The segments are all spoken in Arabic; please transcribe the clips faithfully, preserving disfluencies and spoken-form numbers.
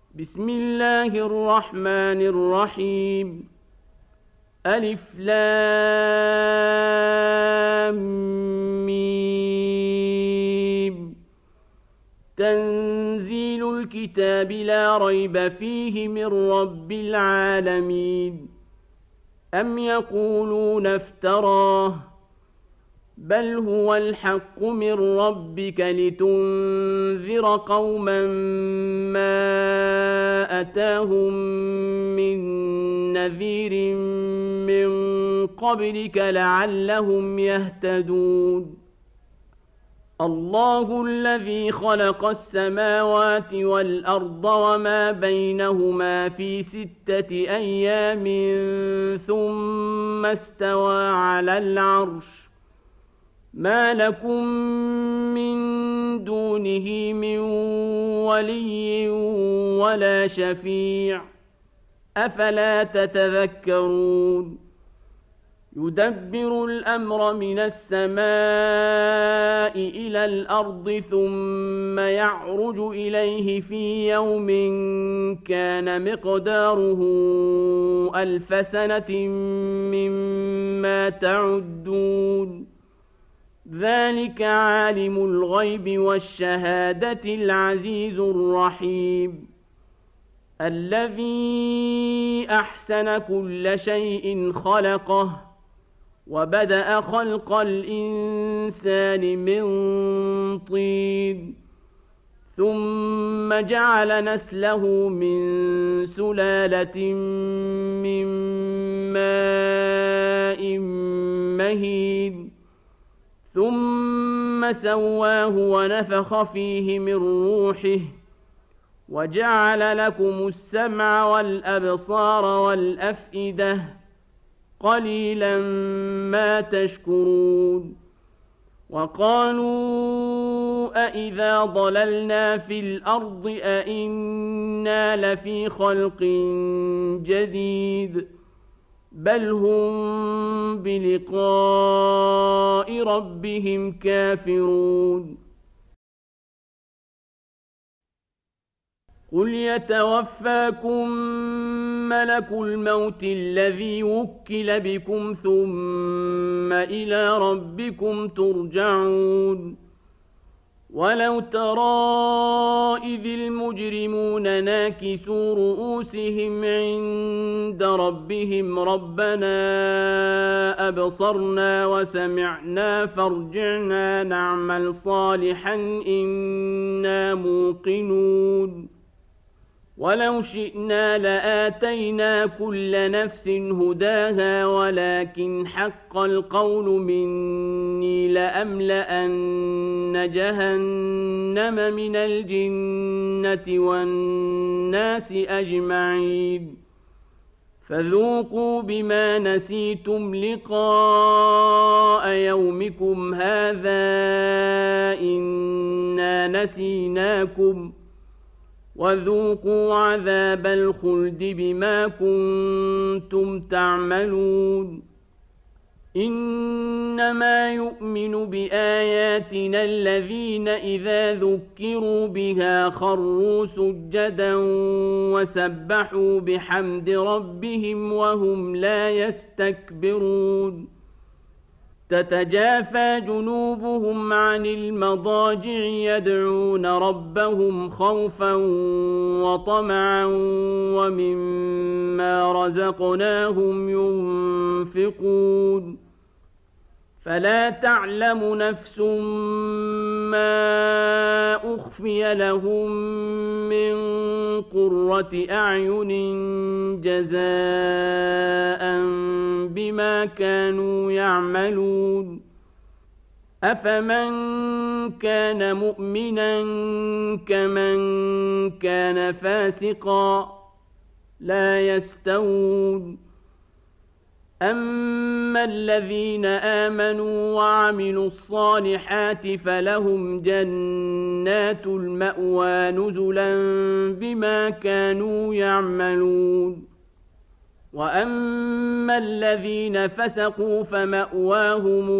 بسم الله الرحمن الرحيم ألف لام ميم تنزيل الكتاب لا ريب فيه من رب العالمين أم يقولون افتراه بل هو الحق من ربك لتنذر قوما ما أتاهم من نذير من قبلك لعلهم يهتدون الله الذي خلق السماوات والأرض وما بينهما في ستة أيام ثم استوى على العرش ما لكم من دونه من ولي ولا شفيع أفلا تتذكرون يدبر الأمر من السماء إلى الأرض ثم يعرج إليه في يوم كان مقداره ألف سنة مما تعدون ذلك عالم الغيب والشهادة العزيز الرحيم الذي أحسن كل شيء خلقه وبدأ خلق الإنسان من طين ثم جعل نسله من سلالة من ماء مهين ثم سواه ونفخ فيه من روحه وجعل لكم السمع والأبصار والأفئدة قليلا ما تشكرون وقالوا أإذا ضللنا في الأرض أإنا لفي خلق جديد بل هم بلقاء ربهم كافرون قل يتوفاكم ملك الموت الذي وكل بكم ثم إلى ربكم ترجعون ولو ترى إذ المجرمون ناكسوا رؤوسهم عند ربهم ربنا أبصرنا وسمعنا فارجعنا نعمل صالحا إنا موقنون ولو شئنا لآتينا كل نفس هداها ولكن حق القول مني لأملأن جهنم من الجنة والناس أجمعين فذوقوا بما نسيتم لقاء يومكم هذا إنا نسيناكم وذوقوا عذاب الخلد بما كنتم تعملون إنما يؤمن بآياتنا الذين إذا ذكروا بها خروا سجدا وسبحوا بحمد ربهم وهم لا يستكبرون تتجافى جنوبهم عن المضاجع يدعون ربهم خوفا وطمعا ومما رزقناهم ينفقون فلا تعلم نفس ما أخفي لهم من قرة أعين جزاء بما كانوا يعملون أفمن كان مؤمنا كمن كان فاسقا لا يستوون أما الذين آمنوا وعملوا الصالحات فلهم جنات المأوى نزلا بما كانوا يعملون وأما الذين فسقوا فمأواهم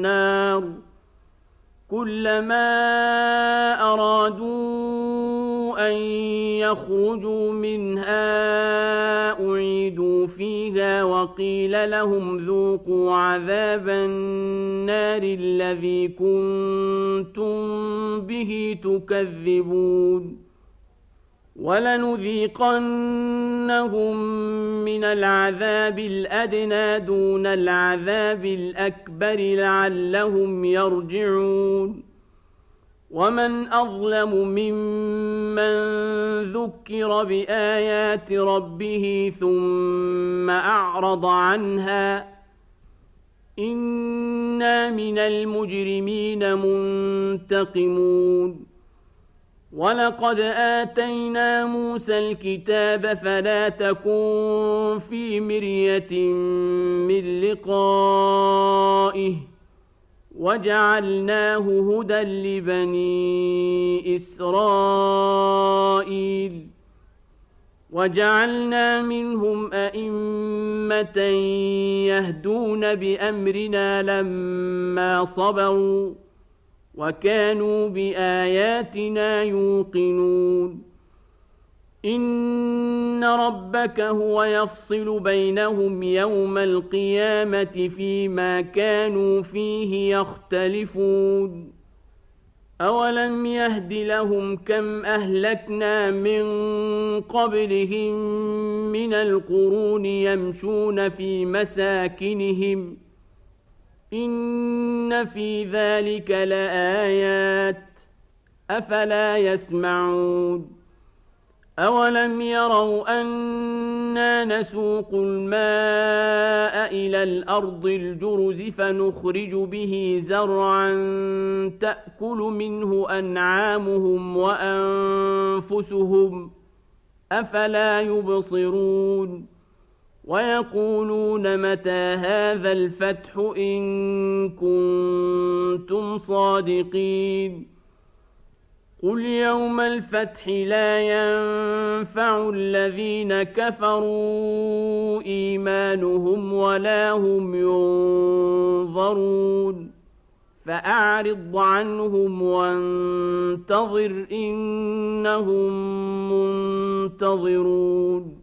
النار كلما أرادوا أن يخرجوا منها أعيدوا فيها وقيل لهم ذوقوا عذاب النار الذي كنتم به تكذبون ولنذيقنهم من العذاب الأدنى دون العذاب الأكبر لعلهم يرجعون ومن أظلم ممن ذكر بآيات ربه ثم أعرض عنها إنا من المجرمين منتقمون ولقد آتينا موسى الكتاب فلا تكن في مرية من لقائه وجعلناه هدى لبني إسرائيل وجعلنا منهم أئمة يهدون بأمرنا لما صبروا وكانوا بآياتنا يوقنون إن ربك هو يفصل بينهم يوم القيامة فيما كانوا فيه يختلفون أولم يهد لهم كم أهلكنا من قبلهم من القرون يمشون في مساكنهم إن في ذلك لآيات أفلا يسمعون أولم يروا أنا نسوق الماء إلى الأرض الجرز فنخرج به زرعا تأكل منه أنعامهم وأنفسهم أفلا يبصرون ويقولون متى هذا الفتح إن كنتم صادقين قل يوم الفتح لا ينفع الذين كفروا إيمانهم ولا هم ينظرون فأعرض عنهم وانتظر إنهم منتظرون